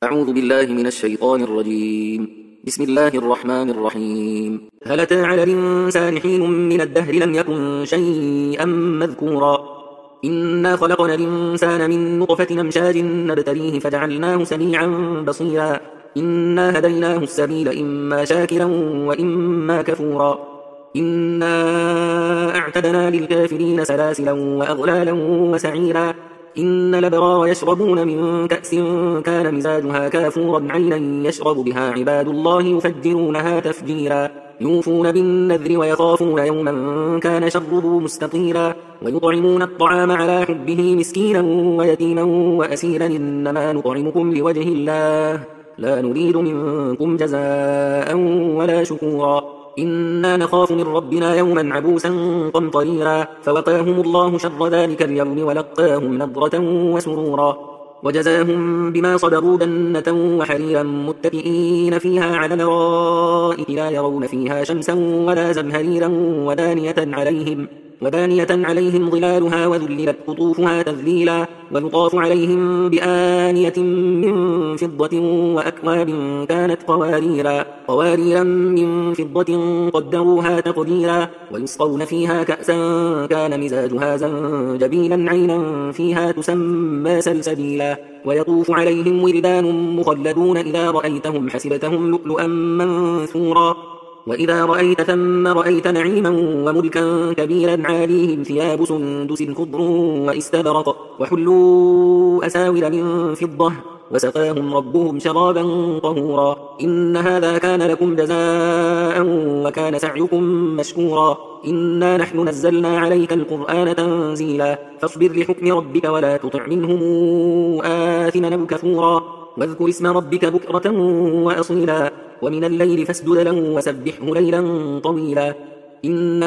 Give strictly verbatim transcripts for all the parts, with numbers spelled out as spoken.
أعوذ بالله من الشيطان الرجيم. بسم الله الرحمن الرحيم. هل أتى على الإنسان حين من الدهر لم يكن شيئا مذكورا إنا خلقنا الإنسان من نطفة أمشاج نبتليه فجعلناه سميعا بصيرا إنا هديناه السبيل إما شاكرا وإما كفورا إنا أعتدنا للكافرين سلاسلا وأغلالا وسعيرا إن الأبرار يشربون من كأس كان مزاجها كافورا عينا يشرب بها عباد الله يفجرونها تفجيرا يوفون بالنذر ويخافون يوما كان شره مستطيرا ويطعمون الطعام على حبه مسكينا ويتيما وأسيرا إنما نطعمكم لوجه الله لا نريد منكم جزاء ولا شكورا إنا نخاف من ربنا يوما عبوسا قمطريرا فوقاهم الله شر ذلك اليوم ولقاهم نضرة وسرورا وجزاهم بما صبروا جنة وحريرا متكئين فيها على الأرائك لا يرون فيها شمسا ولا زمهريرا ودانية عليهم ودانية عليهم ظلالها وذللت قطوفها تذليلا ويطاف عليهم بآنية من فضة وأكواب كانت قواريرا قواريرا من فضة قدروها تقديرا ويسقون فيها كأسا كان مزاجها زنجبيلا عينا فيها تسمى سلسبيلا ويطوف عليهم ولدان مخلدون إذا رأيتهم حسبتهم لؤلؤا منثورا وإذا رأيت ثم رأيت نعيما وملكا كبيرا عاليهم ثياب سندس خضر واستبرق وحلوا أساور من فضة وسقاهم ربهم شرابا طهورا إن هذا كان لكم جزاء وكان سعيكم مشكورا إنا نحن نزلنا عليك القرآن تنزيلا فاصبر لحكم ربك ولا تطع منهم آثما أو كفورا واذكر اسم ربك بكرة وأصيلا ومن الليل فاسجد له وسبحه ليلا طويلا إن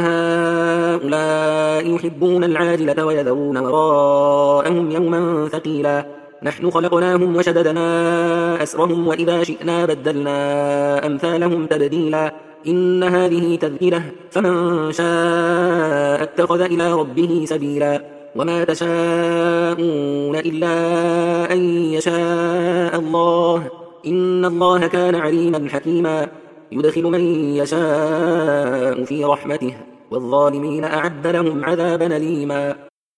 هؤلاء يحبون العاجلة ويذرون وراءهم يوما ثقيلا نحن خلقناهم وشددنا أسرهم وإذا شئنا بدلنا أمثالهم تبديلا إن هذه تذكرة فمن شاء اتخذ إلى ربه سبيلا وما تشاءون إلا أن يشاء الله إن الله كان عليما حكيما يدخل من يشاء في رحمته والظالمين أعد لهم عذابا أليما